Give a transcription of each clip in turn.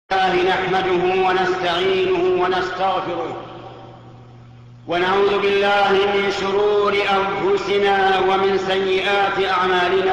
نحمده ونستعينه ونستغفره ونعوذ بالله من شرور أنفسنا ومن سيئات أعمالنا.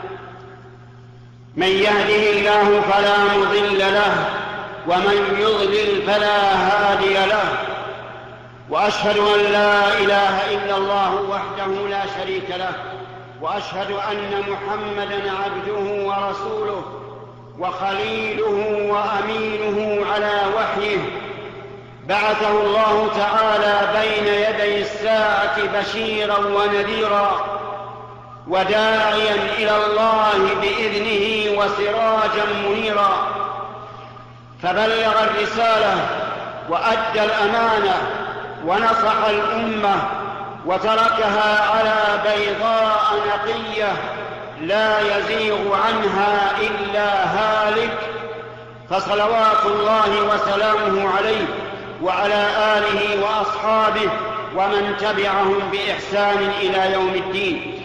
من يهده الله فلا مضل له ومن يضلل فلا هادي له، وأشهد أن لا إله إلا الله وحده لا شريك له، وأشهد أن محمدًا عبده ورسوله وخليله وأمينه على وحيه، بعثه الله تعالى بين يدي الساعة بشيرا ونذيرا وداعيا إلى الله بإذنه وسراجا منيرا، فبلغ الرسالة وأدى الأمانة ونصح الأمة وتركها على بيضاء نقية لا يزيغ عنها إلا هالك، فصلوات الله وسلامه عليه وعلى آله وأصحابه ومن تبعهم بإحسان إلى يوم الدين.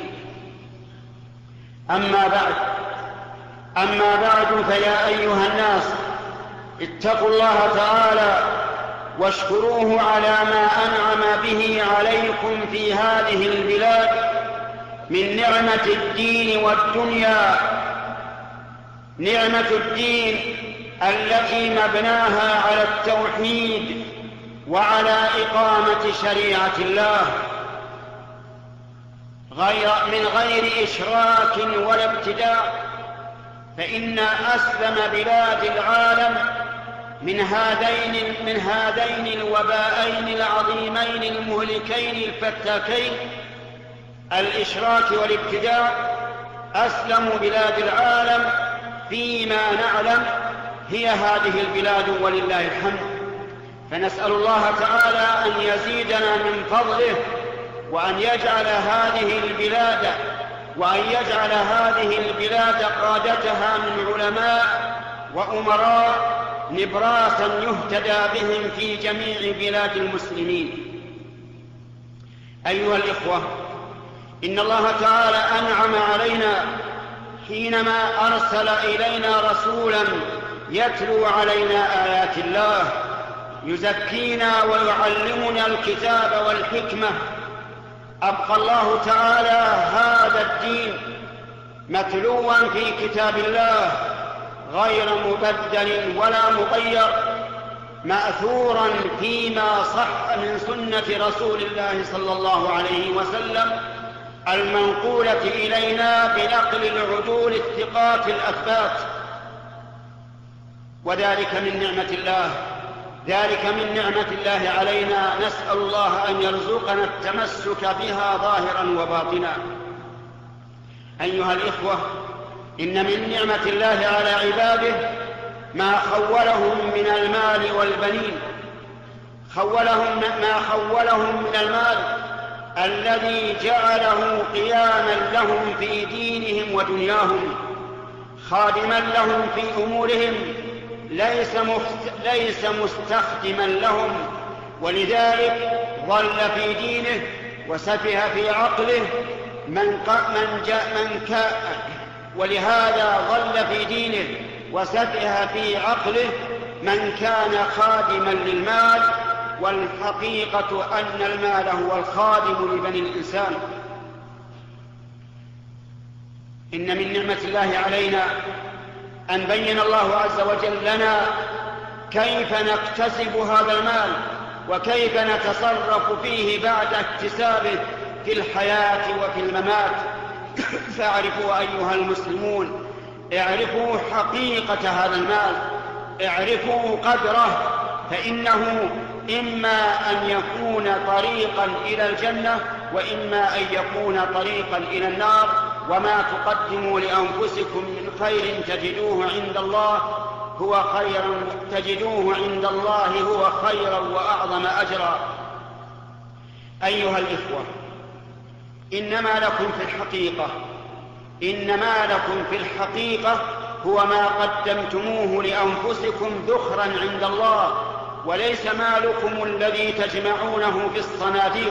أما بعد فيا أيها الناس، اتقوا الله تعالى واشكروه على ما أنعم به عليكم في هذه البلاد من نعمة الدين والدنيا. نعمة الدين التي مبناها على التوحيد وعلى إقامة شريعة الله من غير إشراك ولا ابتداع، فإن أسلم بلاد العالم من هذين الوباءين العظيمين المهلكين الفتاكين، الإشراك والابتداع. أسلم بلاد العالم فيما نعلم هي هذه البلاد ولله الحمد، فنسأل الله تعالى أن يزيدنا من فضله وأن يجعل هذه البلاد قادتها من علماء وأمراء نبراسا يهتدى بهم في جميع بلاد المسلمين. أيها الإخوة، إن الله تعالى أنعم علينا حينما أرسل إلينا رسولا يتلو علينا آيات الله، يزكينا ويعلمنا الكتاب والحكمة. أبقى الله تعالى هذا الدين متلوا في كتاب الله غير مبدل ولا مغير، مأثورا فيما صح من سنة رسول الله صلى الله عليه وسلم المنقولة إلينا بنقل العدول الثقات الأثبات. وذلك من نعمة الله علينا، نسأل الله أن يرزقنا التمسك بها ظاهرا وباطنا. أيها الإخوة، إن من نعمة الله على عباده ما خولهم من المال والبنين، ما خولهم من المال الذي جعله قياما لهم في دينهم ودنياهم، خادما لهم في أمورهم، ليس مستخدما لهم، ولذلك ضل في دينه وسفه في عقله ولهذا ضل في دينه وسفه في عقله من كان خادما للمال، والحقيقة أن المال هو الخادم لبني الإنسان. إن من نعمة الله علينا أن بين الله عز وجل لنا كيف نكتسب هذا المال وكيف نتصرف فيه بعد اكتسابه في الحياة وفي الممات. فاعرفوا أيها المسلمون، اعرفوا حقيقة هذا المال، اعرفوا قدره، فإنه إما أن يكون طريقا إلى الجنة وإما أن يكون طريقا إلى النار. وما تقدموا لأنفسكم من خير تجدوه عند الله هو خيرا وأعظم أجرا. أيها الإخوة، إن ما لكم في الحقيقة هو ما قدمتموه لأنفسكم ذخرا عند الله، وليس مالكم الذي تجمعونه في الصناديق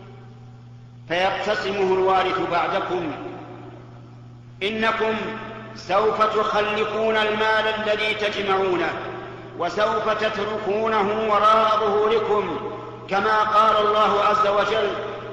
فيقتسمه الوارث بعدكم. إنكم سوف تخلفون المال الذي تجمعونه وسوف تتركونه وراء ظهوركم، كما قال الله عز وجل: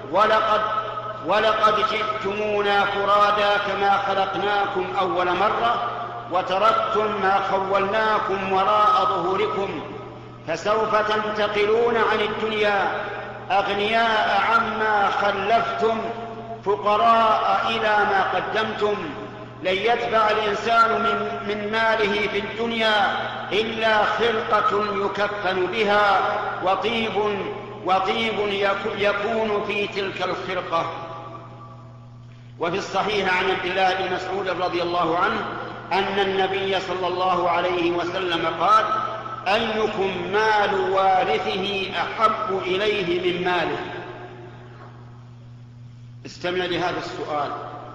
ولقد جئتمونا فرادا كما خلقناكم أول مرة وتركتم ما خولناكم وراء ظهوركم، فسوف تنتقلون عن الدنيا أغنياء عما خلفتم، فقراء إلى ما قدمتم. لن يتبع الإنسان من ماله في الدنيا إلا خرقة يكفن بها وطيب يكون في تلك الخرقة. وفي الصحيح عن عبد الله بن مسعود رضي الله عنه أن النبي صلى الله عليه وسلم قال: أيكم مال وارثه أحب إليه من ماله؟ استمع لهذا السؤال: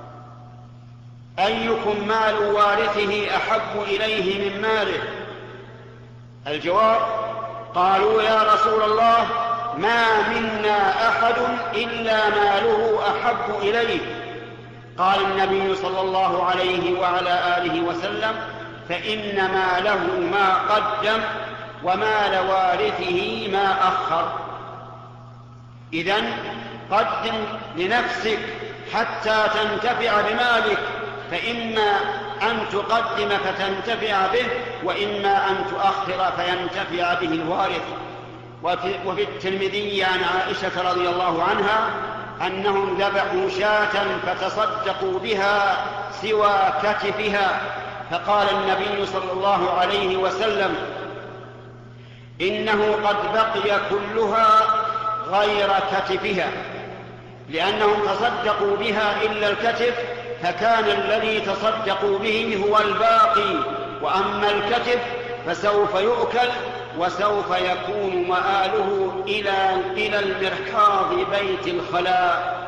أيكم مال وارثه أحب إليه من ماله؟ الجواب: قالوا: يا رسول الله، ما منا أحد إلا ماله أحب إليه. قال النبي صلى الله عليه وعلى آله وسلم: فإن ماله ما قدم ومال وارثه ما أخر. إذن قدم لنفسك حتى تنتفع بمالك، فإما أن تقدم فتنتفع به، وإما أن تؤخر فينتفع به الوارث. وفي الترمذي عن عائشة رضي الله عنها أنهم ذبحوا شاة فتصدقوا بها سوى كتفها، فقال النبي صلى الله عليه وسلم: إنه قد بقي كلها غير كتفها، لأنهم تصدقوا بها إلا الكتف، فكان الذي تصدقوا به هو الباقي، وأما الكتف فسوف يؤكل وسوف يكون مآله إلى المرحاض بيت الخلاء.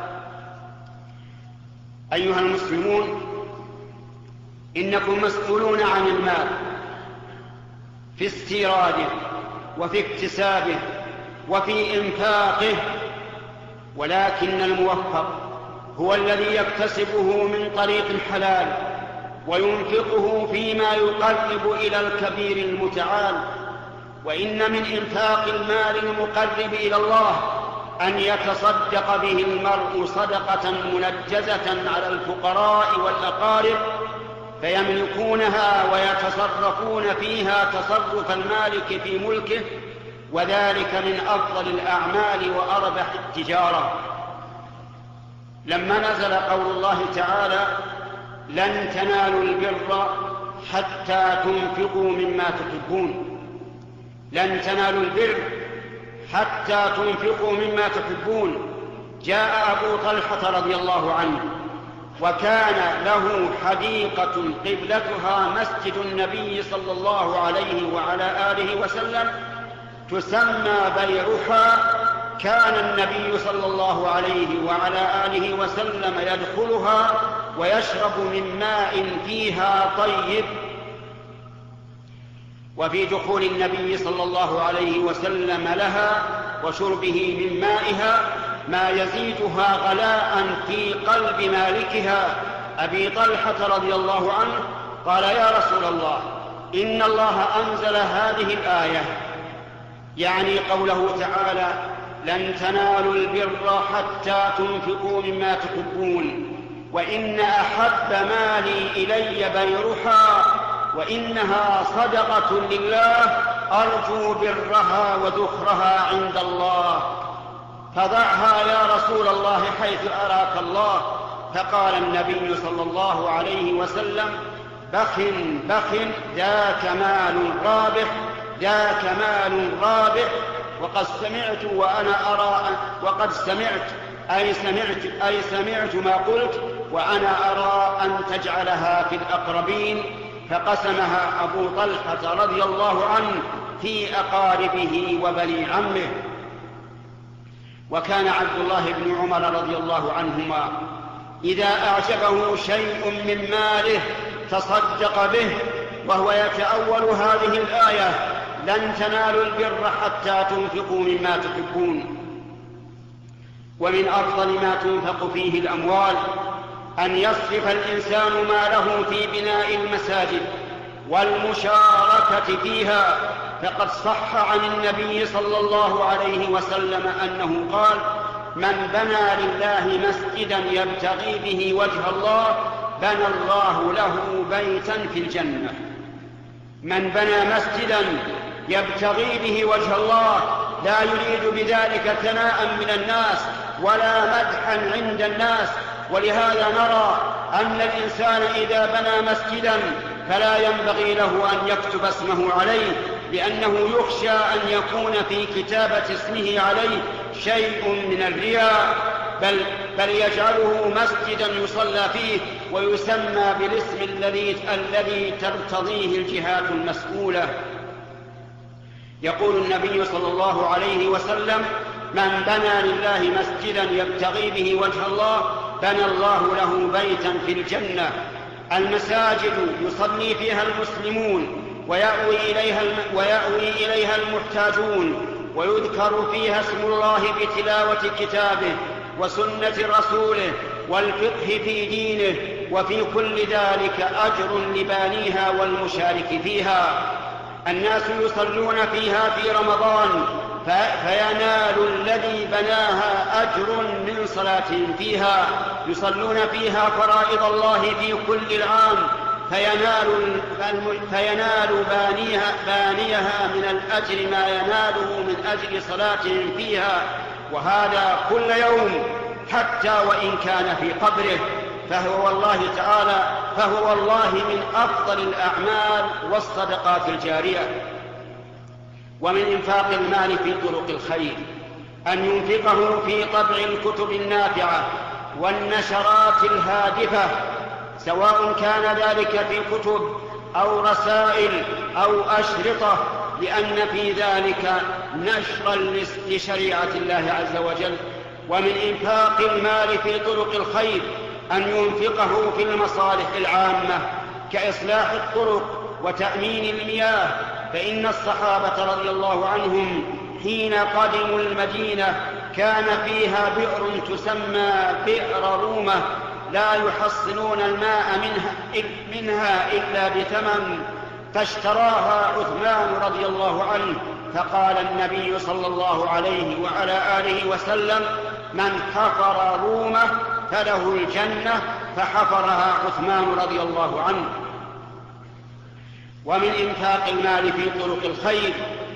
أيها المسلمون، إنكم مسؤولون عن المال في استيراده وفي اكتسابه وفي إنفاقه، ولكن الموفق هو الذي يكتسبه من طريق حلال وينفقه فيما يقرب إلى الكبير المتعال. وإن من إنفاق المال المقرب إلى الله أن يتصدق به المرء صدقة منجزة على الفقراء والأقارب فيملكونها ويتصرفون فيها تصرف المالك في ملكه، وذلك من أفضل الأعمال وأربح التجارة. لما نزل قول الله تعالى: لن تنالوا البر حتى تنفقوا مما تحبون، لن تنالوا البر حتى تنفقوا مما تحبون، جاء أبو طلحة رضي الله عنه وكان له حديقة قبلتها مسجد النبي صلى الله عليه وعلى آله وسلم تسمى بيرحا. كان النبي صلى الله عليه وعلى آله وسلم يدخلها ويشرب من ماء فيها طيب. وفي دخول النبي صلى الله عليه وسلم لها وشربه من مائها ما يزيدها غلاء في قلب مالكها أبي طلحة رضي الله عنه. قال: يا رسول الله، إن الله أنزل هذه الآية، يعني قوله تعالى: لن تنالوا البر حتى تنفقوا مما تحبون، وإن أحب مالي إلي بيرحا، وإنها صدقة لله أرجو برها وذخرها عند الله، فضعها يا رسول الله حيث أراك الله. فقال النبي صلى الله عليه وسلم: بخ بخ، ذاك مال رابح، ذاك مال رابح. وقد سمعت وأنا أرى، وقد سمعت أي سمعت ما قلت، وأنا أرى أن تجعلها في الأقربين. فقسمها أبو طلحة رضي الله عنه في أقاربه وبني عمه. وكان عبد الله بن عمر رضي الله عنهما إذا أعجبه شيء من ماله تصدق به، وهو يتأول هذه الآية: لن تنالوا البر حتى تنفقوا مما تحبون. ومن أفضل ما تنفق فيه الأموال أن يصرف الإنسان ماله في بناء المساجد والمشاركة فيها، فقد صح عن النبي صلى الله عليه وسلم أنه قال: من بنى لله مسجدا يبتغي به وجه الله بنى الله له بيتا في الجنة. من بنى مسجدا يبتغي به وجه الله لا يريد بذلك ثناء من الناس ولا مدحا عند الناس. ولهذا نرى أن الإنسان إذا بنى مسجدا فلا ينبغي له أن يكتب اسمه عليه، لأنه يخشى أن يكون في كتابة اسمه عليه شيء من الرياء، بل يجعله مسجدا يصلى فيه ويسمى بالاسم الذي ترتضيه الجهات المسؤولة. يقول النبي صلى الله عليه وسلم: من بنى لله مسجدا يبتغي به وجه الله بنى الله له بيتا في الجنة. المساجد يصلي فيها المسلمون ويأوي إليها المحتاجون، ويذكر فيها اسم الله بتلاوة كتابه وسنة رسوله والفقه في دينه، وفي كل ذلك أجر لبانيها والمشارك فيها. الناس يصلون فيها في رمضان فينال الذي بناها أجر من صلاتهم فيها. يصلون فيها فرائض الله في كل العام فينال بانيها من الأجر ما يناله من أجل صلاتهم فيها، وهذا كل يوم حتى وإن كان في قبره. فهو والله من أفضل الأعمال والصدقات الجارية. ومن إنفاق المال في طرق الخير أن ينفقه في طبع الكتب النافعة والنشرات الهادفة، سواء كان ذلك في كتب أو رسائل أو أشرطة، لأن في ذلك نشرا لشريعة الله عز وجل. ومن إنفاق المال في طرق الخير أن ينفقه في المصالح العامة كإصلاح الطرق وتأمين المياه، فإن الصحابة رضي الله عنهم حين قدموا المدينة كان فيها بئر تسمى بئر رومة لا يحصلون الماء منها إلا بثمن، فاشتراها عثمان رضي الله عنه. فقال النبي صلى الله عليه وعلى آله وسلم: من حفر رومة فله الجنة، فحفرها عثمان رضي الله عنه. ومن إنفاق المال في طرق الخير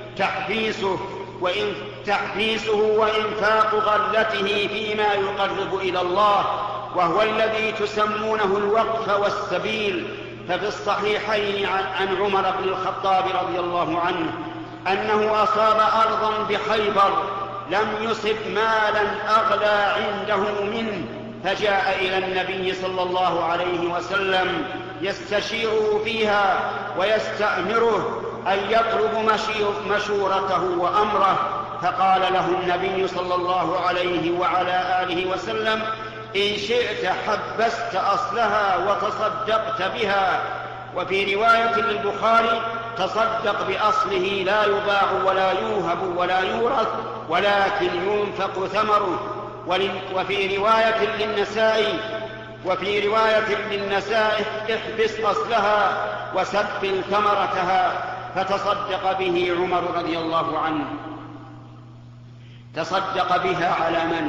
تحبيسه وإنفاق غلته فيما يقرب إلى الله، وهو الذي تسمونه الوقف والسبيل. ففي الصحيحين عن عمر بن الخطاب رضي الله عنه أنه أصاب أرضا بخيبر لم يصب مالا أغلى عنده منه، فجاء إلى النبي صلى الله عليه وسلم يستشيره فيها ويستأمره أن يطلب مشورته وأمره، فقال له النبي صلى الله عليه وعلى آله وسلم: إن شئت حبست أصلها وتصدقت بها. وفي رواية للبخاري: تصدق بأصله لا يباع ولا يوهب ولا يورث ولكن ينفق ثمره. وفي رواية للنساء: احبس أصلها وسبل ثمرتها. فتصدق به عمر رضي الله عنه. تصدق بها على من؟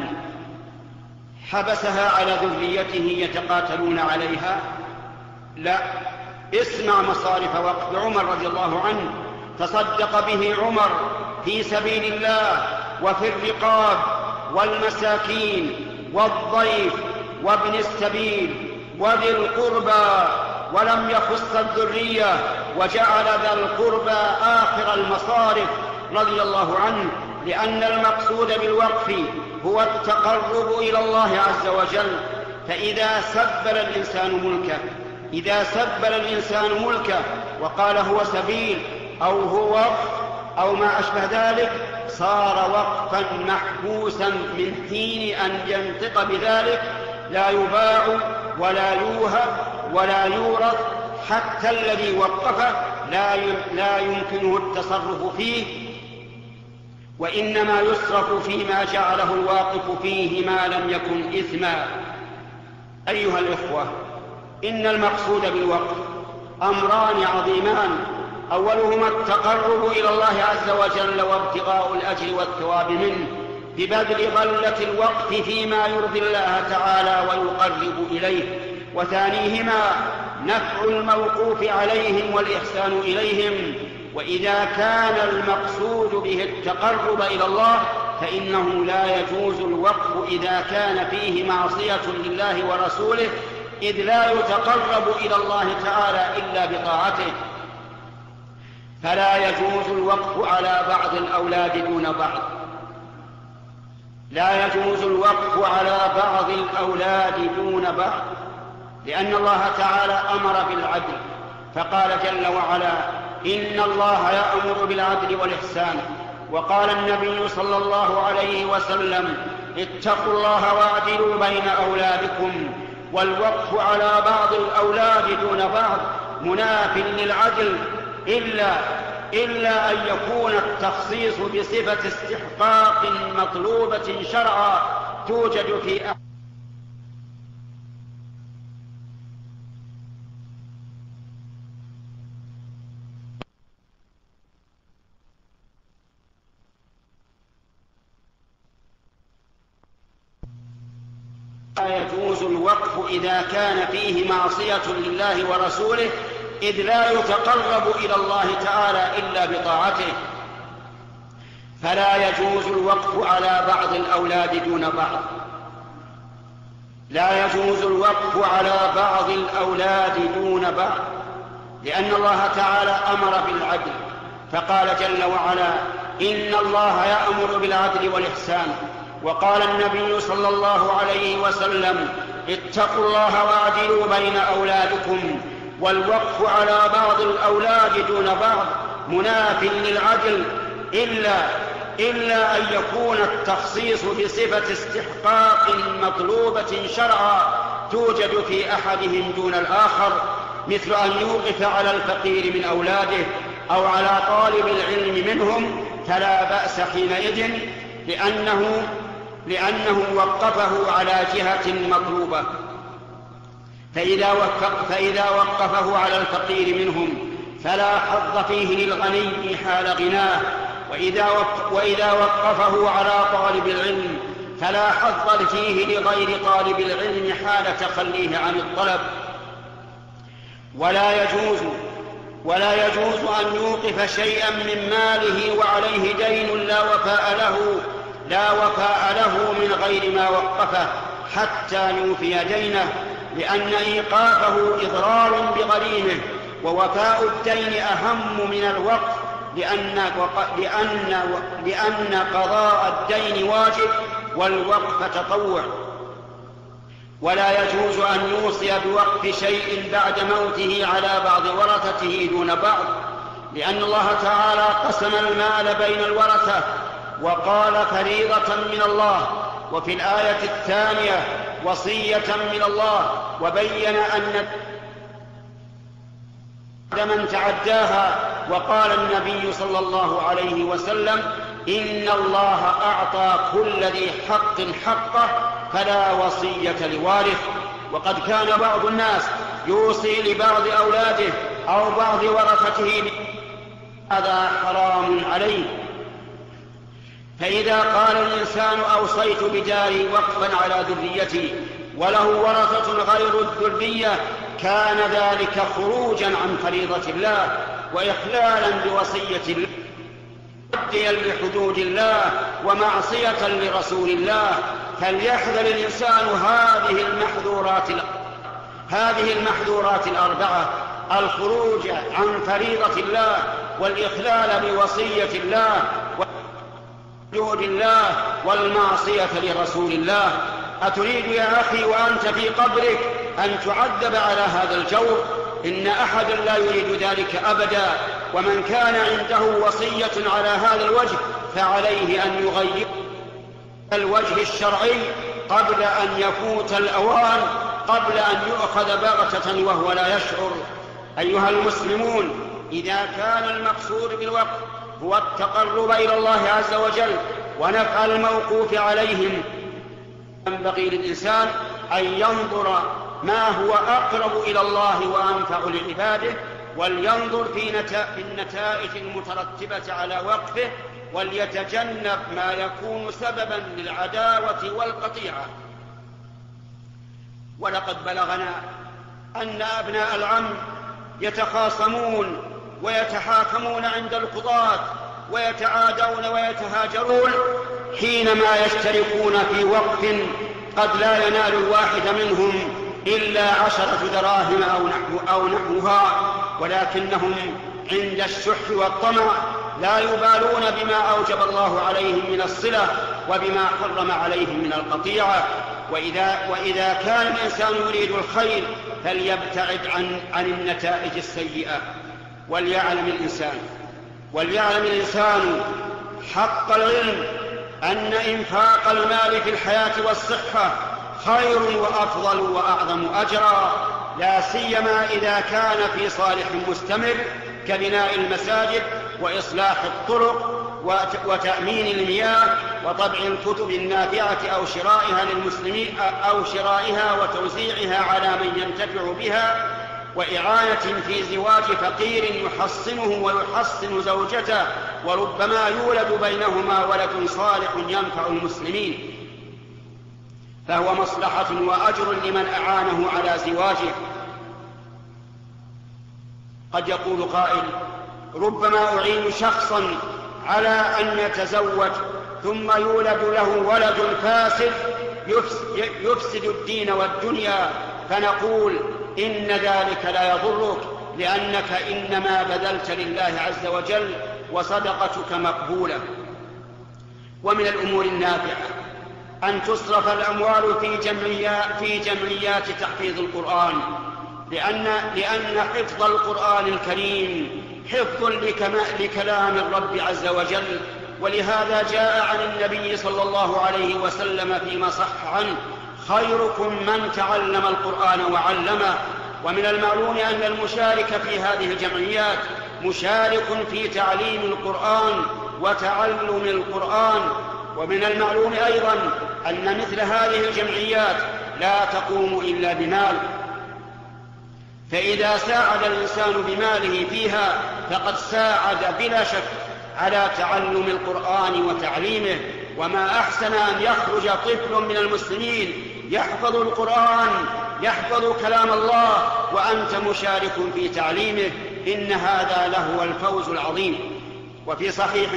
حبسها على ذريته يتقاتلون عليها؟ لا، اسمع مصارف وقف عمر رضي الله عنه. تصدق به عمر في سبيل الله وفي الرقاب والمساكين والضيف وابن السبيل وذي القربى، ولم يخص الذرية، وجعل ذا القربى آخر المصارف رضي الله عنه، لأن المقصود بالوقف هو التقرب إلى الله عز وجل. فإذا سبل الإنسان ملكه وقال هو سبيل أو هو وقف أو ما أشبه ذلك، صار وقفا محبوسا من حين أن ينطق بذلك، لا يباع ولا يوهب ولا يورث، حتى الذي وقفه لا يمكنه التصرف فيه، وإنما يصرف فيما جعله الواقف فيه ما لم يكن إثما. أيها الإخوة، إن المقصود بالوقف أمران عظيمان، أولهما التقرب إلى الله عز وجل وابتغاء الأجر والثواب منه ببذل غلة الوقف فيما يرضي الله تعالى ويقرب إليه، وثانيهما نفع الموقوف عليهم والإحسان إليهم. وإذا كان المقصود به التقرب إلى الله فإنه لا يجوز الوقف إذا كان فيه معصية لله ورسوله، إذ لا يتقرب إلى الله تعالى إلا بطاعته. فلا يجوز الوقف على بعض الأولاد دون بعض، لا يجوز الوقف على بعض الأولاد دون بعض، لأن الله تعالى أمر بالعدل، فقال جل وعلا: إن الله يأمر بالعدل والإحسان. وقال النبي صلى الله عليه وسلم: اتقوا الله واعدلوا بين أولادكم. والوقف على بعض الأولاد دون بعض مناف للعدل، إلا أن يكون التخصيص بصفة استحقاق مطلوبة شرعا توجد في لا يجوز الوقف إذا كان فيه معصية لله ورسوله، إذ لا يتقرب إلى الله تعالى إلا بطاعته. فلا يجوز الوقف على بعض الأولاد دون بعض، لا يجوز الوقف على بعض الأولاد دون بعض، لأن الله تعالى أمر بالعدل، فقال جل وعلا: إن الله يأمر بالعدل والإحسان. وقال النبي صلى الله عليه وسلم: اتقوا الله واعدلوا بين أولادكم. والوقف على بعض الأولاد دون بعض مناف للعدل، إلا أن يكون التخصيص بصفة استحقاق مطلوبة شرعا توجد في أحدهم دون الآخر، مثل أن يوقف على الفقير من أولاده أو على طالب العلم منهم، فلا بأس حينئذ، لأنه وقفه على جهة مطلوبة. فإذا وقفه على الفقير منهم فلا حظ فيه للغني حال غناه، وإذا وقفه على طالب العلم فلا حظ فيه لغير طالب العلم حال تخليه عن الطلب. ولا يجوز أن يوقف شيئا من ماله وعليه دين لا وفاء له من غير ما وقفه حتى يوفي دينه، لأن إيقافه إضرار بغريمه، ووفاء الدين أهم من الوقف، لأن قضاء الدين واجب والوقف تطوع. ولا يجوز أن يوصي بوقف شيء بعد موته على بعض ورثته دون بعض، لأن الله تعالى قسم المال بين الورثة وقال: فريضة من الله، وفي الآية الثانية: وصية من الله، وبين أن من تعداها. وقال النبي صلى الله عليه وسلم: إن الله أعطى كل ذي حق حقه فلا وصية لوارث. وقد كان بعض الناس يوصي لبعض أولاده أو بعض ورثته، هذا حرام عليه. فإذا قال الإنسان: أوصيت بداري وقفا على ذريتي، وله ورثة غير الذرية، كان ذلك خروجا عن فريضة الله وإخلالا بوصية الله، متعديا لحدود الله ومعصية لرسول الله. فليحذر الإنسان هذه المحذورات الأربعة: الخروج عن فريضة الله، والإخلال بوصية الله، وحدود الله، والمعصية لرسول الله. أتريد يا أخي وأنت في قبرك أن تعذب على هذا الجور؟ إن أحدا لا يريد ذلك أبدا. ومن كان عنده وصية على هذا الوجه فعليه أن يغير الوجه الشرعي قبل أن يفوت الأوان، قبل أن يؤخذ بغتة وهو لا يشعر. أيها المسلمون، إذا كان المقصود بالوقف هو التقرب إلى الله عز وجل ونفع الموقوف عليهم، ينبغي للإنسان أن ينظر ما هو أقرب إلى الله وأنفع لعباده، ولينظر في النتائج المترتبة على وقفه، وليتجنب ما يكون سببا للعداوة والقطيعة. ولقد بلغنا أن أبناء العم يتخاصمون ويتحاكمون عند القضاة ويتعادون ويتهاجرون حينما يشتركون في وقف قد لا ينال الواحد منهم إلا 10 دراهم أو نحوها، ولكنهم عند الشح والطمع لا يبالون بما أوجب الله عليهم من الصلة وبما حرم عليهم من القطيعة. وإذا كان الإنسان يريد الخير فليبتعد عن النتائج السيئة. وليعلم الإنسان حق العلم أن إنفاق المال في الحياة والصحة خير وأفضل وأعظم أجرا، لا سيما إذا كان في صالح مستمر كبناء المساجد وإصلاح الطرق وتأمين المياه وطبع الكتب النافعة أو شرائها وتوزيعها على من ينتفع بها، وإعانة في زواج فقير يحصنه ويحصن زوجته، وربما يولد بينهما ولد صالح ينفع المسلمين، فهو مصلحة وأجر لمن أعانه على زواجه. قد يقول قائل: ربما أعين شخصا على أن يتزوج ثم يولد له ولد فاسد يفسد الدين والدنيا، فنقول: إن ذلك لا يضرك، لأنك إنما بذلت لله عز وجل وصدقتك مقبولة. ومن الأمور النافعة أن تصرف الأموال في جمعيات تحفيظ القرآن، لأن حفظ القرآن الكريم حفظ لكلام الرب عز وجل، ولهذا جاء عن النبي صلى الله عليه وسلم فيما صح عنه: خيركم من تعلم القرآن وعلمه. ومن المعلوم أن المشارك في هذه الجمعيات مشارك في تعليم القرآن وتعلم القرآن. ومن المعلوم أيضا أن مثل هذه الجمعيات لا تقوم إلا بمال، فإذا ساعد الإنسان بماله فيها فقد ساعد بلا شك على تعلم القرآن وتعليمه. وما أحسن أن يخرج طفل من المسلمين يحفظ القرآن، يحفظ كلام الله، وأنت مشارك في تعليمه. إن هذا لهو الفوز العظيم. وفي صحيح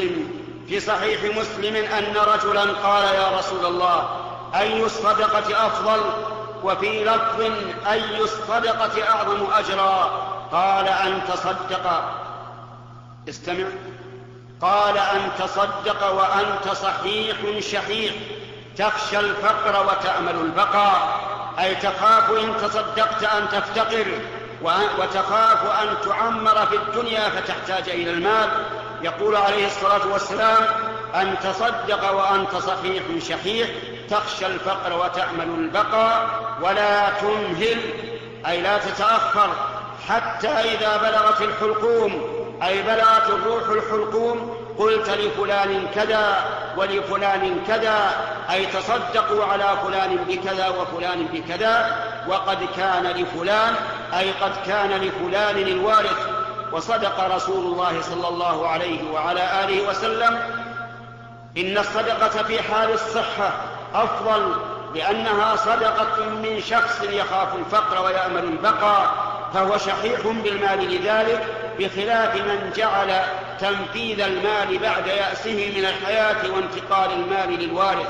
مسلم أن رجلا قال: يا رسول الله، أي الصدقة أفضل؟ وفي لفظ: أي الصدقة أعظم أجرا؟ قال: أن تصدق، استمع، قال: أن تصدق وأنت صحيح شحيح تخشى الفقر وتأمل البقاء، أي تخاف إن تصدقت أن تفتقر، وتخاف أن تعمر في الدنيا فتحتاج إلى المال. يقول عليه الصلاة والسلام: أن تصدق وأنت صحيح شحيح تخشى الفقر وتأمل البقاء، ولا تمهل، أي لا تتأخر، حتى إذا بلغت الحلقوم، أي بلغت الروح الحلقوم، قلت لفلان كذا ولفلان كذا، أي تصدقوا على فلان بكذا وفلان بكذا، وقد كان لفلان، أي قد كان لفلان الوارث. وصدق رسول الله صلى الله عليه وعلى آله وسلم: إن الصدقة في حال الصحة أفضل، لأنها صدقة من شخص يخاف الفقر ويأمل البقاء، فهو شحيح بالمال لذلك، بخلاف من جعل تنفيذ المال بعد يأسه من الحياة وانتقال المال للوارث.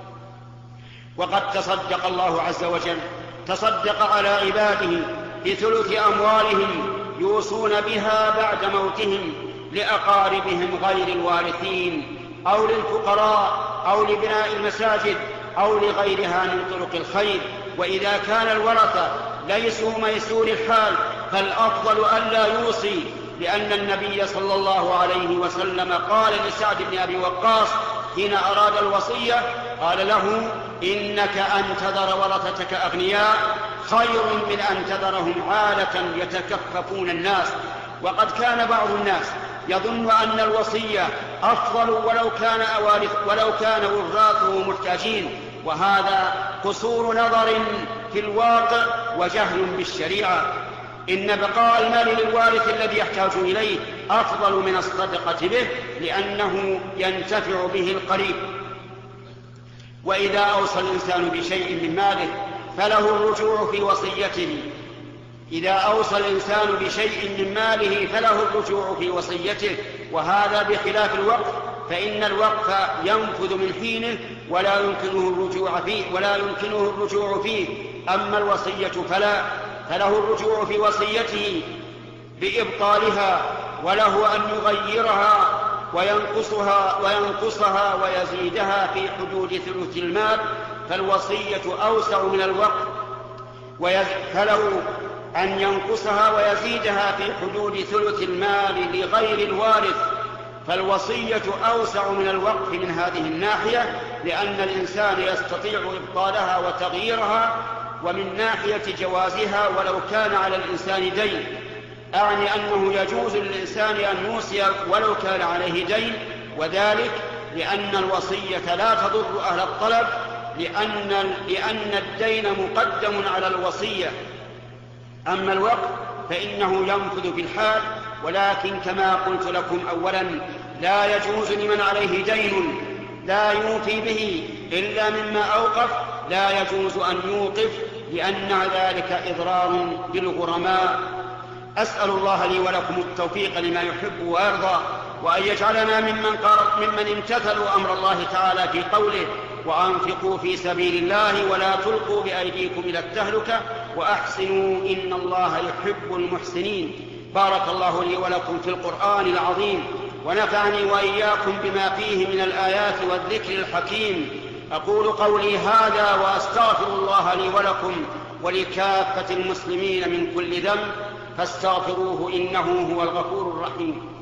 وقد تصدق الله عز وجل، تصدق على عباده بثلث أموالهم يوصون بها بعد موتهم لأقاربهم غير الوارثين، أو للفقراء، أو لبناء المساجد، أو لغيرها من طرق الخير. وإذا كان الورثة ليسوا ميسور الحال فالأفضل ألا يوصي، لأن النبي صلى الله عليه وسلم قال لسعد بن أبي وقاص حين أراد الوصية، قال له: إنك أن تذر ورثتك أغنياء خير من أن تذرهم عالة يتكففون الناس. وقد كان بعض الناس يظن أن الوصية أفضل ولو كان وراثه محتاجين، وهذا قصور نظر في الواقع وجهل بالشريعة. إن بقاء المال للوارث الذي يحتاج إليه أفضل من الصدقة به، لأنه ينتفع به القريب. وإذا أوصى الإنسان بشيء من ماله فله الرجوع في وصيته. إذا أوصى الإنسان بشيء من ماله فله الرجوع في وصيته، وهذا بخلاف الوقف، فإن الوقف ينفذ من حينه ولا يمكنه الرجوع فيه. أما الوصية فله الرجوع في وصيته بإبطالها، وله أن يغيرها وينقصها ويزيدها في حدود ثلث المال، فالوصية أوسع من الوقف. فله أن ينقصها ويزيدها في حدود ثلث المال لغير الوارث، فالوصية أوسع من الوقف من هذه الناحية، لأن الإنسان يستطيع إبطالها وتغييرها، ومن ناحية جوازها ولو كان على الإنسان دين، أعني أنه يجوز للإنسان أن يوصي ولو كان عليه دين، وذلك لأن الوصية لا تضر أهل الطلب، لأن الدين مقدم على الوصية. أما الوقف فإنه ينفذ في الحال، ولكن كما قلت لكم أولا لا يجوز لمن عليه دين لا يوفي به إلا مما أوقف، لا يجوز أن يوقف، لأن ذلك إضرار بالغرماء. أسأل الله لي ولكم التوفيق لما يحب ويرضى، وأن يجعلنا ممن امتثلوا أمر الله تعالى في قوله: وأنفقوا في سبيل الله ولا تلقوا بأيديكم إلى التهلكة وأحسنوا إن الله يحب المحسنين. بارك الله لي ولكم في القرآن العظيم، ونفعني وإياكم بما فيه من الآيات والذكر الحكيم. أقول قولي هذا وأستغفر الله لي ولكم ولكافة المسلمين من كل ذنب، فاستغفروه إنه هو الغفور الرحيم.